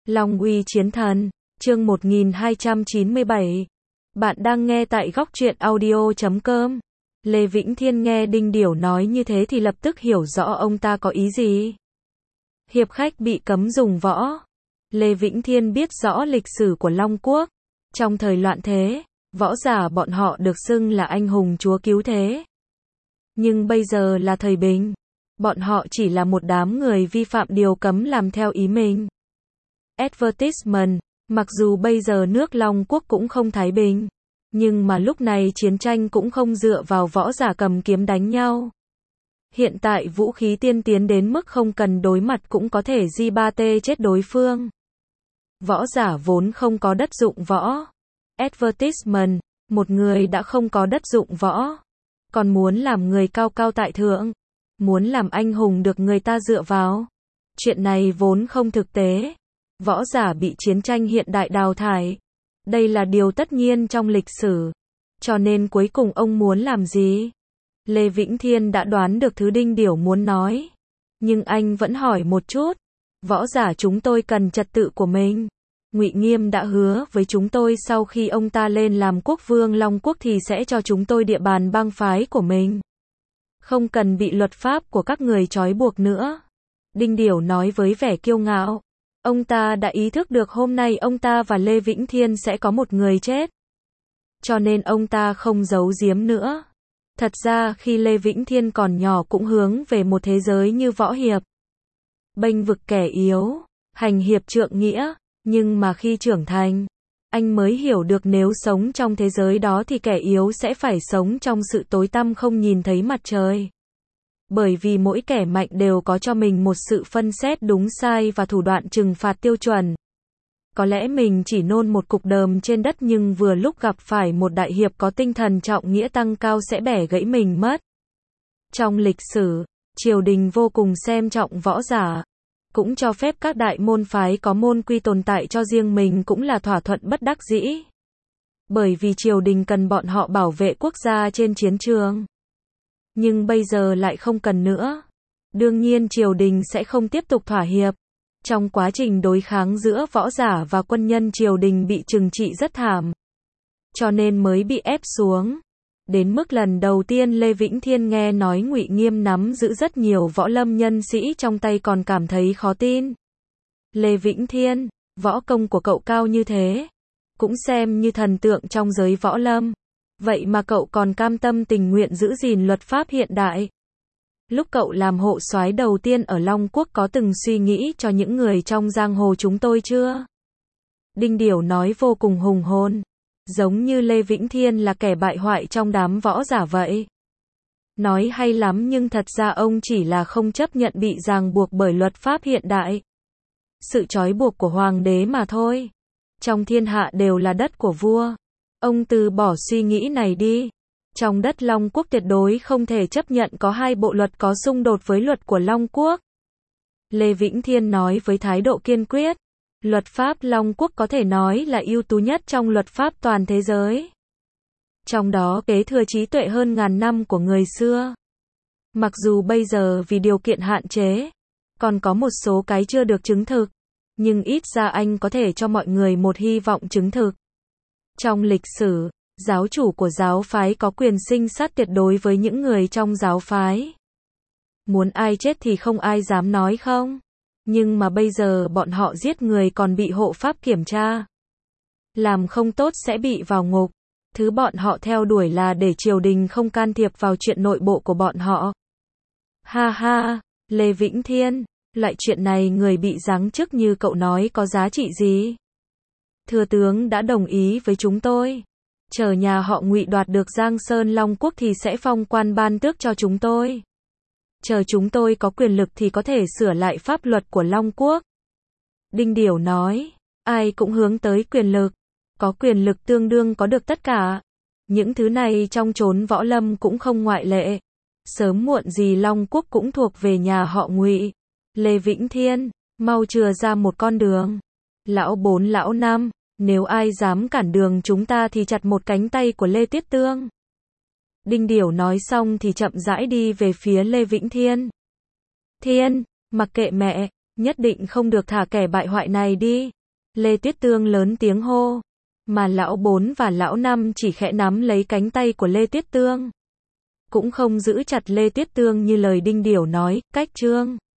Long uy chiến thần, chương 1297. Bạn đang nghe tại góc truyện audio.com. Lê Vĩnh Thiên nghe Đinh Điểu nói như thế thì lập tức hiểu rõ ông ta có ý gì. Hiệp khách bị cấm dùng võ. Lê Vĩnh Thiên biết rõ lịch sử của Long Quốc. Trong thời loạn thế, võ giả bọn họ được xưng là anh hùng chúa cứu thế. Nhưng bây giờ là thời bình. Bọn họ chỉ là một đám người vi phạm điều cấm làm theo ý mình. Advertisement, mặc dù bây giờ nước Long Quốc cũng không thái bình, nhưng mà lúc này chiến tranh cũng không dựa vào võ giả cầm kiếm đánh nhau. Hiện tại vũ khí tiên tiến đến mức không cần đối mặt cũng có thể J3T chết đối phương. Võ giả vốn không có đất dụng võ. Advertisement, một người đã không có đất dụng võ, còn muốn làm người cao cao tại thượng, muốn làm anh hùng được người ta dựa vào. Chuyện này vốn không thực tế. Võ giả bị chiến tranh hiện đại đào thải. Đây là điều tất nhiên trong lịch sử. Cho nên cuối cùng ông muốn làm gì? Lê Vĩnh Thiên đã đoán được thứ Đinh Điểu muốn nói. Nhưng anh vẫn hỏi một chút. Võ giả chúng tôi cần trật tự của mình. Ngụy Nghiêm đã hứa với chúng tôi sau khi ông ta lên làm quốc vương Long Quốc thì sẽ cho chúng tôi địa bàn bang phái của mình. Không cần bị luật pháp của các người trói buộc nữa. Đinh Điểu nói với vẻ kiêu ngạo. Ông ta đã ý thức được hôm nay ông ta và Lê Vĩnh Thiên sẽ có một người chết. Cho nên ông ta không giấu giếm nữa. Thật ra khi Lê Vĩnh Thiên còn nhỏ cũng hướng về một thế giới như võ hiệp. Bênh vực kẻ yếu, hành hiệp trượng nghĩa. Nhưng mà khi trưởng thành, anh mới hiểu được nếu sống trong thế giới đó thì kẻ yếu sẽ phải sống trong sự tối tăm không nhìn thấy mặt trời. Bởi vì mỗi kẻ mạnh đều có cho mình một sự phân xét đúng sai và thủ đoạn trừng phạt tiêu chuẩn. Có lẽ mình chỉ nôn một cục đờm trên đất nhưng vừa lúc gặp phải một đại hiệp có tinh thần trọng nghĩa tăng cao sẽ bẻ gãy mình mất. Trong lịch sử, triều đình vô cùng xem trọng võ giả. Cũng cho phép các đại môn phái có môn quy tồn tại cho riêng mình cũng là thỏa thuận bất đắc dĩ. Bởi vì triều đình cần bọn họ bảo vệ quốc gia trên chiến trường. Nhưng bây giờ lại không cần nữa. Đương nhiên triều đình sẽ không tiếp tục thỏa hiệp. Trong quá trình đối kháng giữa võ giả và quân nhân triều đình bị trừng trị rất thảm. Cho nên mới bị ép xuống. Đến mức lần đầu tiên Lê Vĩnh Thiên nghe nói Ngụy Nghiêm nắm giữ rất nhiều võ lâm nhân sĩ trong tay còn cảm thấy khó tin. Lê Vĩnh Thiên, võ công của cậu cao như thế, cũng xem như thần tượng trong giới võ lâm. Vậy mà cậu còn cam tâm tình nguyện giữ gìn luật pháp hiện đại. Lúc cậu làm hộ soái đầu tiên ở Long Quốc có từng suy nghĩ cho những người trong giang hồ chúng tôi chưa? Đinh Điểu nói vô cùng hùng hồn. Giống như Lê Vĩnh Thiên là kẻ bại hoại trong đám võ giả vậy. Nói hay lắm nhưng thật ra ông chỉ là không chấp nhận bị ràng buộc bởi luật pháp hiện đại. Sự trói buộc của hoàng đế mà thôi. Trong thiên hạ đều là đất của vua. Ông từ bỏ suy nghĩ này đi. Trong đất Long Quốc tuyệt đối không thể chấp nhận có hai bộ luật có xung đột với luật của Long Quốc. Lê Vĩnh Thiên nói với thái độ kiên quyết. Luật pháp Long Quốc có thể nói là ưu tú nhất trong luật pháp toàn thế giới. Trong đó kế thừa trí tuệ hơn ngàn năm của người xưa. Mặc dù bây giờ vì điều kiện hạn chế, còn có một số cái chưa được chứng thực, nhưng ít ra anh có thể cho mọi người một hy vọng chứng thực. Trong lịch sử, giáo chủ của giáo phái có quyền sinh sát tuyệt đối với những người trong giáo phái. Muốn ai chết thì không ai dám nói không. Nhưng mà bây giờ bọn họ giết người còn bị hộ pháp kiểm tra. Làm không tốt sẽ bị vào ngục. Thứ bọn họ theo đuổi là để triều đình không can thiệp vào chuyện nội bộ của bọn họ. Ha ha, Lê Vĩnh Thiên, loại chuyện này người bị giáng chức như cậu nói có giá trị gì? Thừa tướng đã đồng ý với chúng tôi. Chờ nhà họ Ngụy đoạt được Giang Sơn Long Quốc thì sẽ phong quan ban tước cho chúng tôi. Chờ chúng tôi có quyền lực thì có thể sửa lại pháp luật của Long Quốc. Đinh Điểu nói, ai cũng hướng tới quyền lực. Có quyền lực tương đương có được tất cả. Những thứ này trong chốn võ lâm cũng không ngoại lệ. Sớm muộn gì Long Quốc cũng thuộc về nhà họ Ngụy. Lê Vĩnh Thiên, mau chừa ra một con đường. Lão bốn lão năm, nếu ai dám cản đường chúng ta thì chặt một cánh tay của Lê Tiết Tương. Đinh Điểu nói xong thì chậm rãi đi về phía Lê Vĩnh Thiên. Thiên, mặc kệ mẹ, nhất định không được thả kẻ bại hoại này đi. Lê Tuyết Tương lớn tiếng hô. Mà lão 4 và lão 5 chỉ khẽ nắm lấy cánh tay của Lê Tuyết Tương. Cũng không giữ chặt Lê Tuyết Tương như lời Đinh Điểu nói, cách Trương